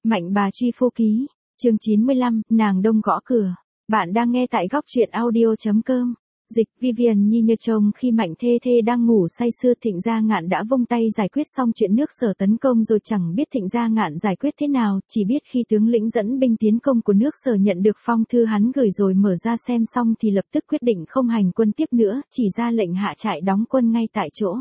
Mạnh bà truy phu ký, chương 95, nàng đông gõ cửa. Bạn đang nghe tại góc truyện audio.com. Dịch Vivian Nhi nhờ chồng khi Mạnh Thê Thê đang ngủ say sưa, Thịnh Gia Ngạn đã vung tay giải quyết xong chuyện nước Sở tấn công rồi. Chẳng biết Thịnh Gia Ngạn giải quyết thế nào, chỉ biết khi tướng lĩnh dẫn binh tiến công của nước Sở nhận được phong thư hắn gửi rồi mở ra xem xong thì lập tức quyết định không hành quân tiếp nữa, chỉ ra lệnh hạ trại đóng quân ngay tại chỗ.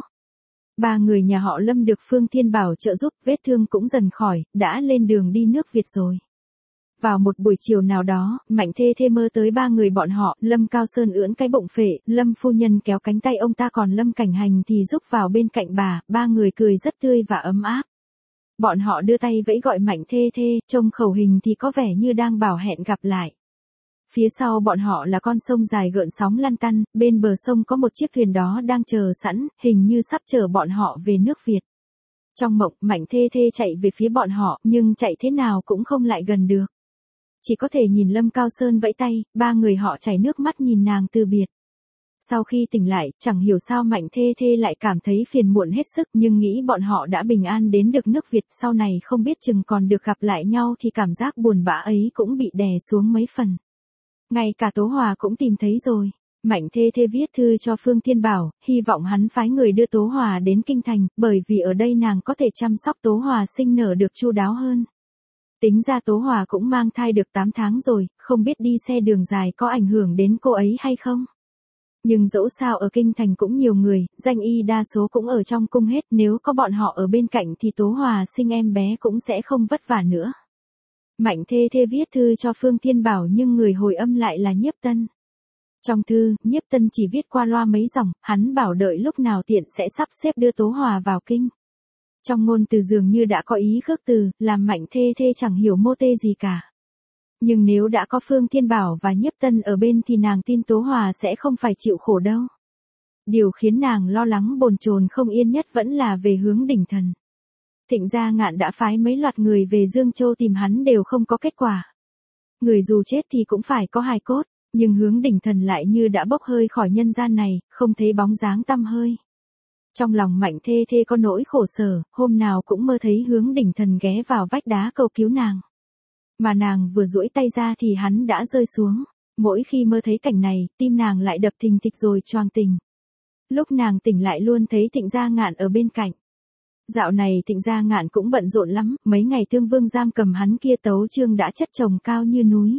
Ba người nhà họ Lâm được Phương Thiên Bảo trợ giúp, vết thương cũng dần khỏi, đã lên đường đi nước Việt rồi. Vào một buổi chiều nào đó, Mạnh Thê Thê mơ tới ba người bọn họ. Lâm Cao Sơn ưỡn cái bụng phệ, Lâm phu nhân kéo cánh tay ông ta, còn Lâm Cảnh Hành thì giúp vào bên cạnh bà. Ba người cười rất tươi và ấm áp. Bọn họ đưa tay vẫy gọi Mạnh Thê Thê, trông khẩu hình thì có vẻ như đang bảo hẹn gặp lại. Phía sau bọn họ là con sông dài gợn sóng lăn tăn, bên bờ sông có một chiếc thuyền đó đang chờ sẵn, hình như sắp chở bọn họ về nước Việt. Trong mộng, Mạnh Thê Thê chạy về phía bọn họ, nhưng chạy thế nào cũng không lại gần được. Chỉ có thể nhìn Lâm Cao Sơn vẫy tay, ba người họ chảy nước mắt nhìn nàng từ biệt. Sau khi tỉnh lại, chẳng hiểu sao Mạnh Thê Thê lại cảm thấy phiền muộn hết sức, nhưng nghĩ bọn họ đã bình an đến được nước Việt, sau này không biết chừng còn được gặp lại nhau thì cảm giác buồn bã ấy cũng bị đè xuống mấy phần. Ngay cả Tố Hòa cũng tìm thấy rồi. Mạnh Thê Thê viết thư cho Phương Thiên Bảo, hy vọng hắn phái người đưa Tố Hòa đến Kinh Thành, bởi vì ở đây nàng có thể chăm sóc Tố Hòa sinh nở được chu đáo hơn. Tính ra Tố Hòa cũng mang thai được 8 tháng rồi, không biết đi xe đường dài có ảnh hưởng đến cô ấy hay không. Nhưng dẫu sao ở Kinh Thành cũng nhiều người, danh y đa số cũng ở trong cung hết, nếu có bọn họ ở bên cạnh thì Tố Hòa sinh em bé cũng sẽ không vất vả nữa. Mạnh Thê Thê viết thư cho Phương Thiên Bảo nhưng người hồi âm lại là Nhiếp Tân. Trong thư, Nhiếp Tân chỉ viết qua loa mấy dòng, hắn bảo đợi lúc nào tiện sẽ sắp xếp đưa Tố Hòa vào kinh. Trong ngôn từ dường như đã có ý khước từ, làm Mạnh Thê Thê chẳng hiểu mô tê gì cả. Nhưng nếu đã có Phương Thiên Bảo và Nhiếp Tân ở bên thì nàng tin Tố Hòa sẽ không phải chịu khổ đâu. Điều khiến nàng lo lắng bồn chồn không yên nhất vẫn là về Hướng Đỉnh Thần. Thịnh Gia Ngạn đã phái mấy loạt người về Dương Châu tìm hắn đều không có kết quả. Người dù chết thì cũng phải có hài cốt, nhưng Hướng Đỉnh Thần lại như đã bốc hơi khỏi nhân gian này, không thấy bóng dáng tăm hơi. Trong lòng Mạnh Thê Thê có nỗi khổ sở, hôm nào cũng mơ thấy Hướng Đỉnh Thần ghé vào vách đá cầu cứu nàng. Mà nàng vừa duỗi tay ra thì hắn đã rơi xuống. Mỗi khi mơ thấy cảnh này, tim nàng lại đập thình thịch rồi choàng tỉnh. Lúc nàng tỉnh lại luôn thấy Thịnh Gia Ngạn ở bên cạnh. Dạo này Thịnh Gia Ngạn cũng bận rộn lắm, mấy ngày Tương Vương giam cầm hắn kia tấu chương đã chất chồng cao như núi.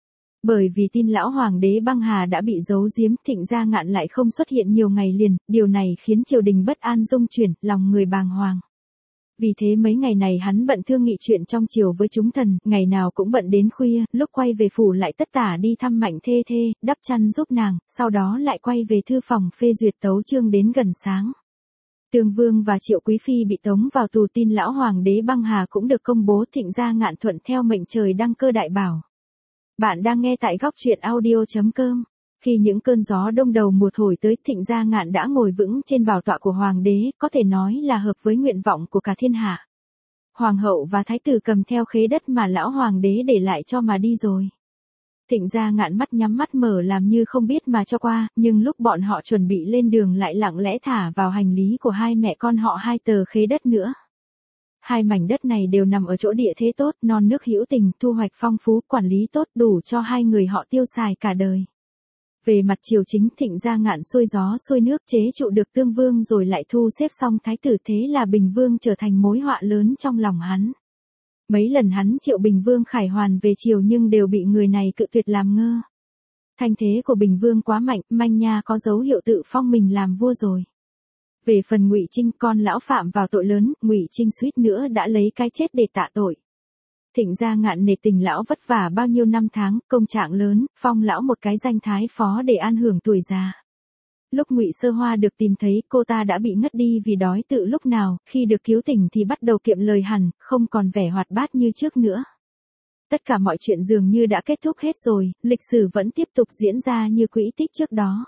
Bởi vì tin lão hoàng đế Băng Hà đã bị giấu giếm, Thịnh Gia Ngạn lại không xuất hiện nhiều ngày liền, điều này khiến triều đình bất an rung chuyển, lòng người bàng hoàng. Vì thế mấy ngày này hắn bận thương nghị chuyện trong triều với chúng thần, ngày nào cũng bận đến khuya, lúc quay về phủ lại tất tả đi thăm Mạnh Thê Thê, đắp chăn giúp nàng, sau đó lại quay về thư phòng phê duyệt tấu chương đến gần sáng. Tương Vương và Triệu Quý Phi bị tống vào tù, tin lão hoàng đế Băng Hà cũng được công bố, Thịnh Gia Ngạn thuận theo mệnh trời đăng cơ đại bảo. Bạn đang nghe tại góc truyện audio.com. Khi những cơn gió đông đầu mùa thổi tới, Thịnh Gia Ngạn đã ngồi vững trên bảo tọa của hoàng đế, có thể nói là hợp với nguyện vọng của cả thiên hạ. Hoàng hậu và thái tử cầm theo khế đất mà lão hoàng đế để lại cho mà đi rồi. Thịnh Gia Ngạn mắt nhắm mắt mở làm như không biết mà cho qua, nhưng lúc bọn họ chuẩn bị lên đường lại lặng lẽ thả vào hành lý của hai mẹ con họ 2 tờ khế đất nữa. Hai mảnh đất này đều nằm ở chỗ địa thế tốt, non nước hữu tình, thu hoạch phong phú, quản lý tốt, đủ cho hai người họ tiêu xài cả đời. Về mặt triều chính, Thịnh Gia Ngạn xuôi gió xuôi nước chế trụ được Tương Vương rồi lại thu xếp xong thái tử, thế là Bình Vương trở thành mối họa lớn trong lòng hắn. Mấy lần hắn triệu Bình Vương khải hoàn về triều nhưng đều bị người này cự tuyệt làm ngơ. Thanh thế của Bình Vương quá mạnh, manh nha có dấu hiệu tự phong mình làm vua rồi. Về phần Ngụy Trinh, con lão phạm vào tội lớn, Ngụy Trinh suýt nữa đã lấy cái chết để tạ tội. Thịnh Gia Ngạn nể tình lão vất vả bao nhiêu năm tháng, công trạng lớn, phong lão một cái danh thái phó để an hưởng tuổi già. Lúc Ngụy Sơ Hoa được tìm thấy, cô ta đã bị ngất đi vì đói tự lúc nào, khi được cứu tỉnh thì bắt đầu kiệm lời hẳn, không còn vẻ hoạt bát như trước nữa. Tất cả mọi chuyện dường như đã kết thúc hết rồi, lịch sử vẫn tiếp tục diễn ra như quỹ tích trước đó.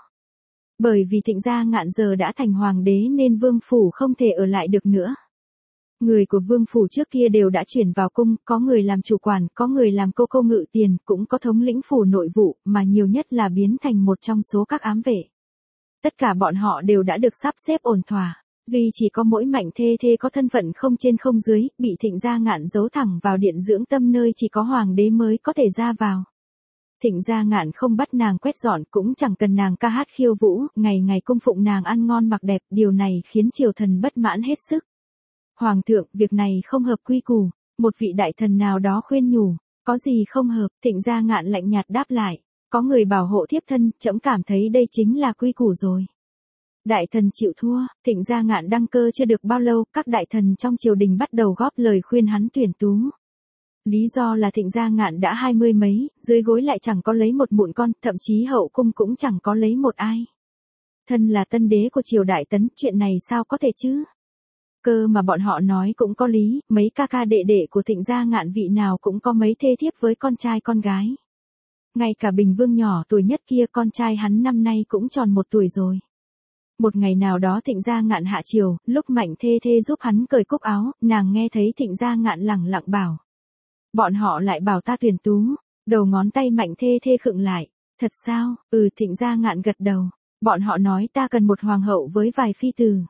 Bởi vì Thịnh Gia Ngạn giờ đã thành hoàng đế nên vương phủ không thể ở lại được nữa. Người của vương phủ trước kia đều đã chuyển vào cung, có người làm chủ quản, có người làm cô ngự tiền, cũng có thống lĩnh phủ nội vụ, mà nhiều nhất là biến thành một trong số các ám vệ. Tất cả bọn họ đều đã được sắp xếp ổn thỏa. Duy chỉ có mỗi Mạnh Thê Thê có thân phận không trên không dưới, bị Thịnh Gia Ngạn giấu thẳng vào điện dưỡng tâm nơi chỉ có hoàng đế mới có thể ra vào. Thịnh Gia Ngạn không bắt nàng quét dọn, cũng chẳng cần nàng ca hát khiêu vũ, ngày ngày cung phụng nàng ăn ngon mặc đẹp, điều này khiến triều thần bất mãn hết sức. Hoàng thượng, việc này không hợp quy củ, một vị đại thần nào đó khuyên nhủ, có gì không hợp, Thịnh Gia Ngạn lạnh nhạt đáp lại, có người bảo hộ thiếp thân, trẫm cảm thấy đây chính là quy củ rồi. Đại thần chịu thua, Thịnh Gia Ngạn đăng cơ chưa được bao lâu, các đại thần trong triều đình bắt đầu góp lời khuyên hắn tuyển tú. Lý do là Thịnh Gia Ngạn đã 20 mấy, dưới gối lại chẳng có lấy một mụn con, thậm chí hậu cung cũng chẳng có lấy một ai. Thân là tân đế của triều Đại Tấn, chuyện này sao có thể chứ? Cơ mà bọn họ nói cũng có lý, mấy ca ca đệ đệ của Thịnh Gia Ngạn vị nào cũng có mấy thê thiếp với con trai con gái. Ngay cả Bình Vương nhỏ tuổi nhất kia, con trai hắn năm nay cũng tròn 1 tuổi rồi. Một ngày nào đó Thịnh Gia Ngạn hạ triều, lúc Mạnh Thê Thê giúp hắn cởi cúc áo, nàng nghe thấy Thịnh Gia Ngạn lẳng lặng bảo. Bọn họ lại bảo ta tuyển tú, đầu ngón tay Mạnh Thê Thê khựng lại. Thật sao? Thịnh Gia Ngạn gật đầu. Bọn họ nói ta cần một hoàng hậu với vài phi tử.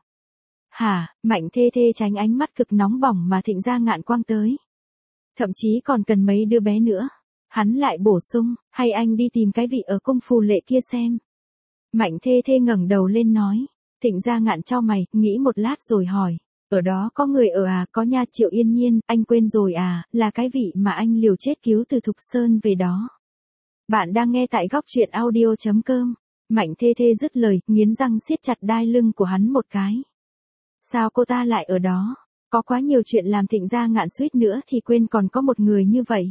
Hả? Mạnh Thê Thê tránh ánh mắt cực nóng bỏng mà Thịnh Gia Ngạn quang tới. Thậm chí còn cần mấy đứa bé nữa. Hắn lại bổ sung, hay anh đi tìm cái vị ở cung Phù Lệ kia xem. Mạnh Thê Thê ngẩng đầu lên nói. Thịnh Gia Ngạn chau mày, nghĩ một lát rồi hỏi. Ở đó có người ở à? Có nha, Triệu Yên Nhiên, anh quên rồi à, là cái vị mà anh liều chết cứu từ Thục Sơn về đó. Bạn đang nghe tại góc truyện audio.com. Mạnh Thê Thê dứt lời, nghiến răng siết chặt đai lưng của hắn một cái. Sao cô ta lại ở đó? Có quá nhiều chuyện làm Thịnh Gia Ngạn suýt nữa thì quên còn có một người như vậy.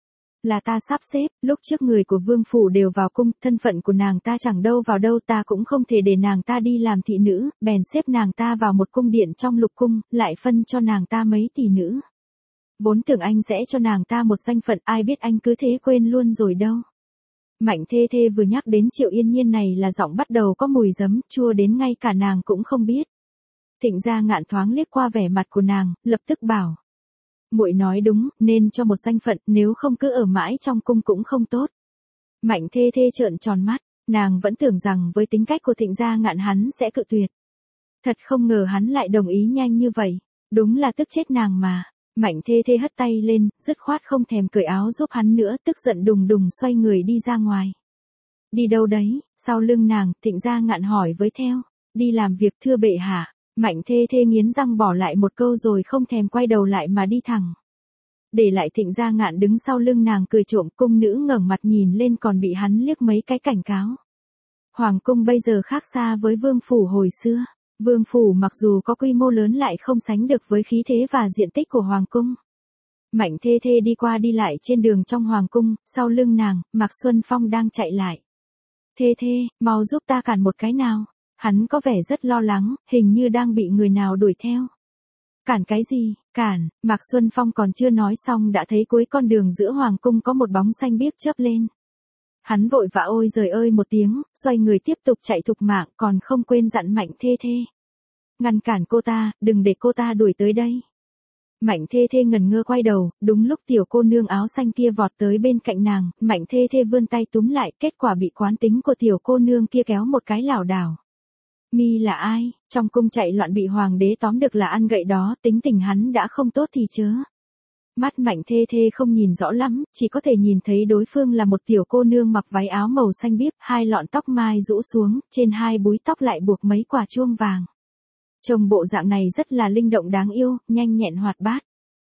Là ta sắp xếp, lúc trước người của vương phủ đều vào cung, thân phận của nàng ta chẳng đâu vào đâu, ta cũng không thể để nàng ta đi làm thị nữ, bèn xếp nàng ta vào một cung điện trong lục cung, lại phân cho nàng ta mấy tỷ nữ. Vốn tưởng anh sẽ cho nàng ta một danh phận, ai biết anh cứ thế quên luôn rồi đâu. Mạnh Thê Thê vừa nhắc đến Triệu Yên Nhiên này là giọng bắt đầu có mùi giấm, chua đến ngay cả nàng cũng không biết. Thịnh Gia Ngạn thoáng liếc qua vẻ mặt của nàng, lập tức bảo. Muội nói đúng, nên cho một danh phận, nếu không cứ ở mãi trong cung cũng không tốt. Mạnh Thê Thê trợn tròn mắt, nàng vẫn tưởng rằng với tính cách của Thịnh Gia Ngạn hắn sẽ cự tuyệt. Thật không ngờ hắn lại đồng ý nhanh như vậy, đúng là tức chết nàng mà. Mạnh Thê Thê hất tay lên, dứt khoát không thèm cởi áo giúp hắn nữa, tức giận đùng đùng xoay người đi ra ngoài. Đi đâu đấy? Sau lưng nàng, Thịnh Gia Ngạn hỏi với theo. Đi làm việc thưa bệ hạ. Mạnh Thê Thê nghiến răng bỏ lại một câu rồi không thèm quay đầu lại mà đi thẳng. Để lại Thịnh Gia Ngạn đứng sau lưng nàng cười trộm, cung nữ ngẩng mặt nhìn lên còn bị hắn liếc mấy cái cảnh cáo. Hoàng cung bây giờ khác xa với vương phủ hồi xưa. Vương phủ mặc dù có quy mô lớn lại không sánh được với khí thế và diện tích của hoàng cung. Mạnh Thê Thê đi qua đi lại trên đường trong hoàng cung, sau lưng nàng, Mạc Xuân Phong đang chạy lại. Thê Thê, mau giúp ta cản một cái nào. Hắn có vẻ rất lo lắng, hình như đang bị người nào đuổi theo. Cản cái gì? Cản, Mạc Xuân Phong còn chưa nói xong đã thấy cuối con đường giữa hoàng cung có một bóng xanh biếc chớp lên. Hắn vội vã ôi giời ơi một tiếng, xoay người tiếp tục chạy thục mạng, còn không quên dặn Mạnh Thê Thê. Ngăn cản cô ta, đừng để cô ta đuổi tới đây. Mạnh Thê Thê ngần ngơ quay đầu, đúng lúc tiểu cô nương áo xanh kia vọt tới bên cạnh nàng, Mạnh Thê Thê vươn tay túm lại, kết quả bị quán tính của tiểu cô nương kia kéo một cái lảo đảo. Mi là ai? Trong cung chạy loạn bị hoàng đế tóm được là ăn gậy đó, tính tình hắn đã không tốt thì chớ. Mắt Mạnh Thê Thê không nhìn rõ lắm, chỉ có thể nhìn thấy đối phương là một tiểu cô nương mặc váy áo màu xanh biếc, hai lọn tóc mai rũ xuống, trên hai búi tóc lại buộc mấy quả chuông vàng. Trông bộ dạng này rất là linh động đáng yêu, nhanh nhẹn hoạt bát.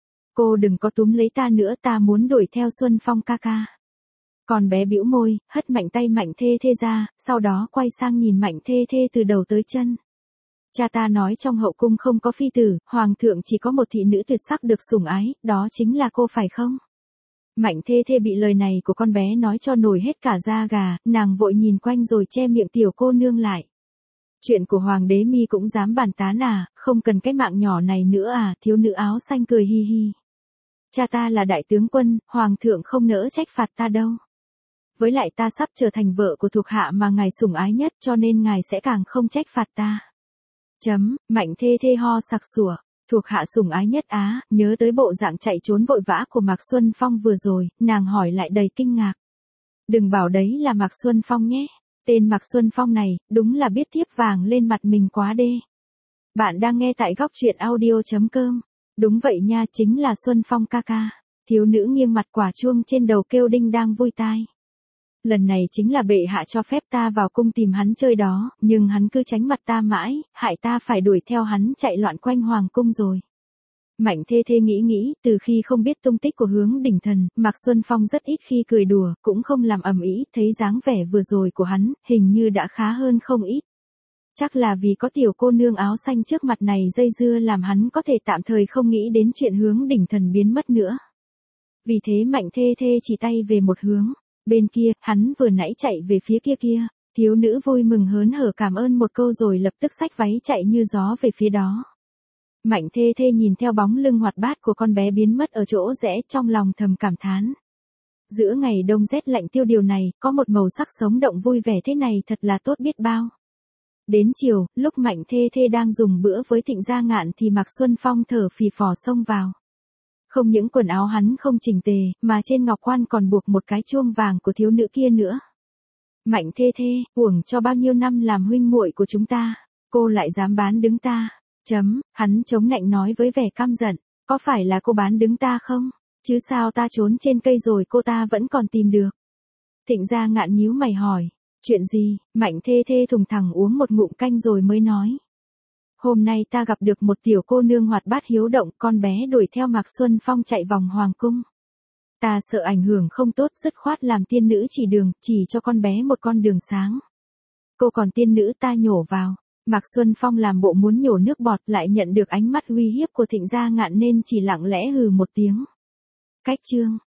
Cô đừng có túm lấy ta nữa, ta muốn đuổi theo Xuân Phong ca ca. Còn bé bĩu môi, hất mạnh tay Mạnh Thê Thê ra, sau đó quay sang nhìn Mạnh Thê Thê từ đầu tới chân. Cha ta nói trong hậu cung không có phi tử, hoàng thượng chỉ có một thị nữ tuyệt sắc được sủng ái, đó chính là cô phải không? Mạnh Thê Thê bị lời này của con bé nói cho nổi hết cả da gà, nàng vội nhìn quanh rồi che miệng tiểu cô nương lại. Chuyện của hoàng đế mi cũng dám bàn tán à, không cần cái mạng nhỏ này nữa à, thiếu nữ áo xanh cười hi hi. Cha ta là đại tướng quân, hoàng thượng không nỡ trách phạt ta đâu. Với lại ta sắp trở thành vợ của thuộc hạ mà ngài sủng ái nhất cho nên ngài sẽ càng không trách phạt ta. Mạnh Thê Thê ho sặc sủa, thuộc hạ sủng ái nhất á, nhớ tới bộ dạng chạy trốn vội vã của Mạc Xuân Phong vừa rồi, nàng hỏi lại đầy kinh ngạc. Đừng bảo đấy là Mạc Xuân Phong nhé, tên Mạc Xuân Phong này, đúng là biết thiếp vàng lên mặt mình quá đê. Bạn đang nghe tại góc truyện audio.com. Đúng vậy nha, chính là Xuân Phong ca ca. Thiếu nữ nghiêng mặt, quả chuông trên đầu kêu đinh đang vui tai. Lần này chính là bệ hạ cho phép ta vào cung tìm hắn chơi đó, nhưng hắn cứ tránh mặt ta mãi, hại ta phải đuổi theo hắn chạy loạn quanh hoàng cung rồi. Mạnh Thê Thê nghĩ, từ khi không biết tung tích của Hướng Đỉnh Thần, Mạc Xuân Phong rất ít khi cười đùa, cũng không làm ầm ĩ, thấy dáng vẻ vừa rồi của hắn, hình như đã khá hơn không ít. Chắc là vì có tiểu cô nương áo xanh trước mặt này dây dưa làm hắn có thể tạm thời không nghĩ đến chuyện Hướng Đỉnh Thần biến mất nữa. Vì thế Mạnh Thê Thê chỉ tay về một hướng. Bên kia, hắn vừa nãy chạy về phía kia. Thiếu nữ vui mừng hớn hở cảm ơn một câu rồi lập tức xách váy chạy như gió về phía đó. Mạnh Thê Thê nhìn theo bóng lưng hoạt bát của con bé biến mất ở chỗ rẽ, trong lòng thầm cảm thán. Giữa ngày đông rét lạnh tiêu điều này, có một màu sắc sống động vui vẻ thế này thật là tốt biết bao. Đến chiều, lúc Mạnh Thê Thê đang dùng bữa với Thịnh Gia Ngạn thì Mạc Xuân Phong thở phì phò xông vào. Không những quần áo hắn không chỉnh tề, mà trên ngọc quan còn buộc một cái chuông vàng của thiếu nữ kia nữa. Mạnh Thê Thê, uổng cho bao nhiêu năm làm huynh muội của chúng ta, cô lại dám bán đứng ta. Hắn chống nạnh nói với vẻ căm giận, có phải là cô bán đứng ta không? Chứ sao ta trốn trên cây rồi cô ta vẫn còn tìm được. Thịnh Gia Ngạn nhíu mày hỏi, chuyện gì? Mạnh Thê Thê thùng thẳng uống một ngụm canh rồi mới nói. Hôm nay ta gặp được một tiểu cô nương hoạt bát hiếu động, con bé đuổi theo Mạc Xuân Phong chạy vòng hoàng cung. Ta sợ ảnh hưởng không tốt, dứt khoát làm tiên nữ chỉ đường, chỉ cho con bé một con đường sáng. Cô còn tiên nữ ta nhổ vào. Mạc Xuân Phong làm bộ muốn nhổ nước bọt, lại nhận được ánh mắt uy hiếp của Thịnh Gia Ngạn nên chỉ lặng lẽ hừ một tiếng. Cách chương